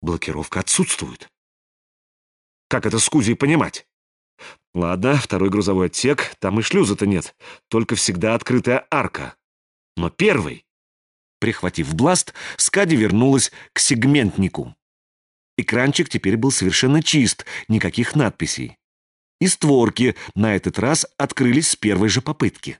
Блокировка отсутствует. Как это с Кузей понимать? Ладно, второй грузовой отсек, там и шлюза-то нет, только всегда открытая арка. Но первый... Прихватив бласт, Скади вернулась к сегментнику. Экранчик теперь был совершенно чист, никаких надписей. И створки на этот раз открылись с первой же попытки.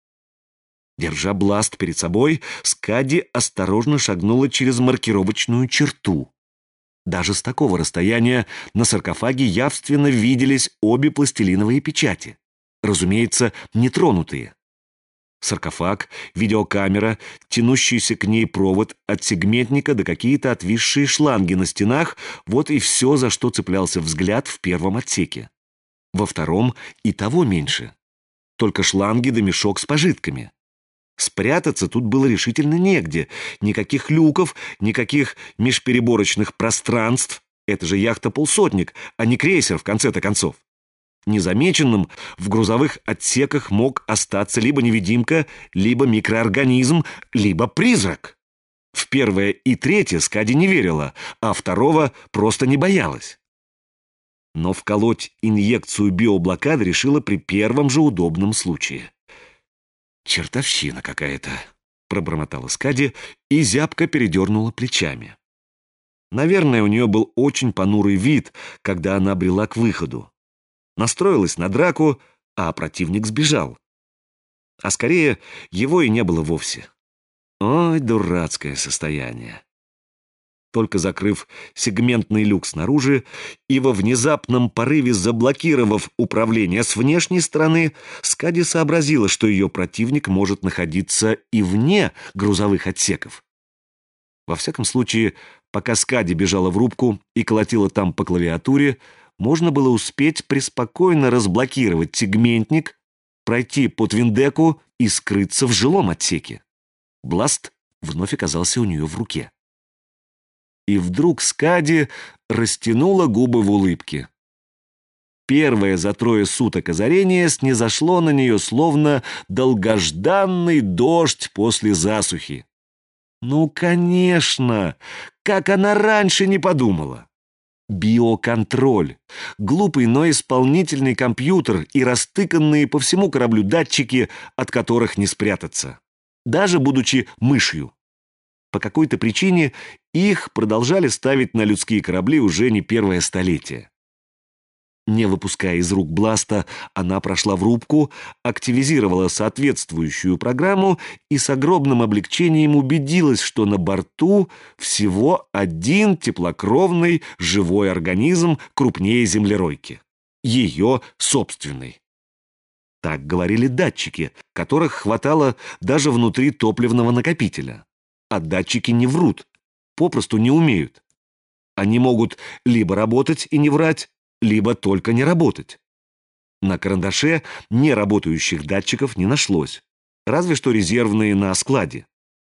Держа бласт перед собой, Скади осторожно шагнула через маркировочную черту. Даже с такого расстояния на саркофаге явственно виделись обе пластилиновые печати. Разумеется, нетронутые. Саркофаг, видеокамера, тянущийся к ней провод от сегментника до какие-то отвисшие шланги на стенах — вот и все, за что цеплялся взгляд в первом отсеке. Во втором и того меньше. Только шланги да мешок с пожитками. Спрятаться тут было решительно негде. Никаких люков, никаких межпереборочных пространств. Это же яхта-полсотник, а не крейсер, в конце-то концов. Незамеченным в грузовых отсеках мог остаться либо невидимка, либо микроорганизм, либо призрак. В первое и третье Скади не верила, а второго просто не боялась. Но вколоть инъекцию биоблокады решила при первом же удобном случае. «Чертовщина какая-то», — пробормотала Скади и зябко передернула плечами. Наверное, у нее был очень понурый вид, когда она брела к выходу. Настроилась на драку, а противник сбежал. А скорее, его и не было вовсе. Ой, дурацкое состояние. Только закрыв сегментный люк снаружи и во внезапном порыве заблокировав управление с внешней стороны, Скади сообразила, что ее противник может находиться и вне грузовых отсеков. Во всяком случае, пока Скади бежала в рубку и колотила там по клавиатуре, можно было успеть преспокойно разблокировать сегментник, пройти по твиндеку и скрыться в жилом отсеке. Бласт вновь оказался у нее в руке. И вдруг Скади растянула губы в улыбке. Первое за 3 суток озарение снизошло на нее словно долгожданный дождь после засухи. Ну, конечно! Как она раньше не подумала! Биоконтроль. Глупый, но исполнительный компьютер и растыканные по всему кораблю датчики, от которых не спрятаться. Даже будучи мышью. По какой-то причине их продолжали ставить на людские корабли уже не первое столетие. Не выпуская из рук бласта, она прошла в рубку, активизировала соответствующую программу и с огромным облегчением убедилась, что на борту всего один теплокровный живой организм крупнее землеройки. Ее собственный. Так говорили датчики, которых хватало даже внутри топливного накопителя. А датчики не врут, попросту не умеют. Они могут либо работать и не врать, либо только не работать. На карандаше неработающих датчиков не нашлось, разве что резервные на складе.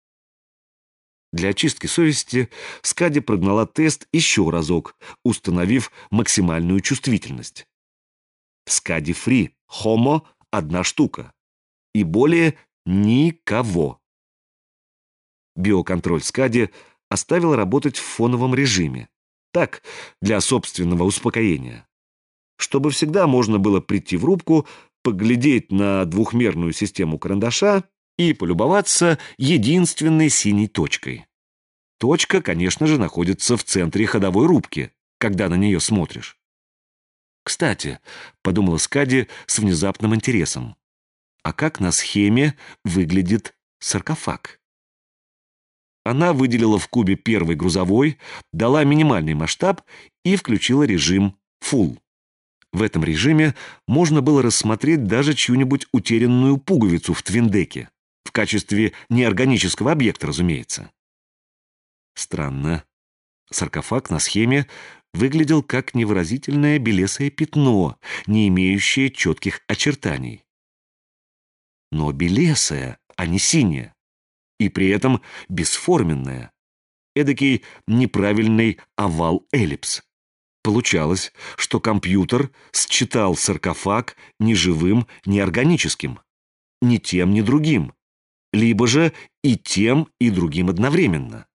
Для очистки совести Скади прогнала тест еще разок, установив максимальную чувствительность. Скади Фри, Homo — 1 штука. И более никого. Биоконтроль Скади оставил работать в фоновом режиме. Так, для собственного успокоения. Чтобы всегда можно было прийти в рубку, поглядеть на двухмерную систему карандаша и полюбоваться единственной синей точкой. Точка, конечно же, находится в центре ходовой рубки, когда на нее смотришь. «Кстати», — подумала Скади с внезапным интересом, «а как на схеме выглядит саркофаг?» Она выделила в кубе первый грузовой, дала минимальный масштаб и включила режим Full. В этом режиме можно было рассмотреть даже чью-нибудь утерянную пуговицу в твиндеке, в качестве неорганического объекта, разумеется. Странно. Саркофаг на схеме выглядел как невыразительное белесое пятно, не имеющее четких очертаний. Но белесое, а не синее. И при этом бесформенная. Эдакий неправильный овал-эллипс. Получалось, что компьютер считал саркофаг ни живым, ни органическим. Ни тем, ни другим. Либо же и тем, и другим одновременно.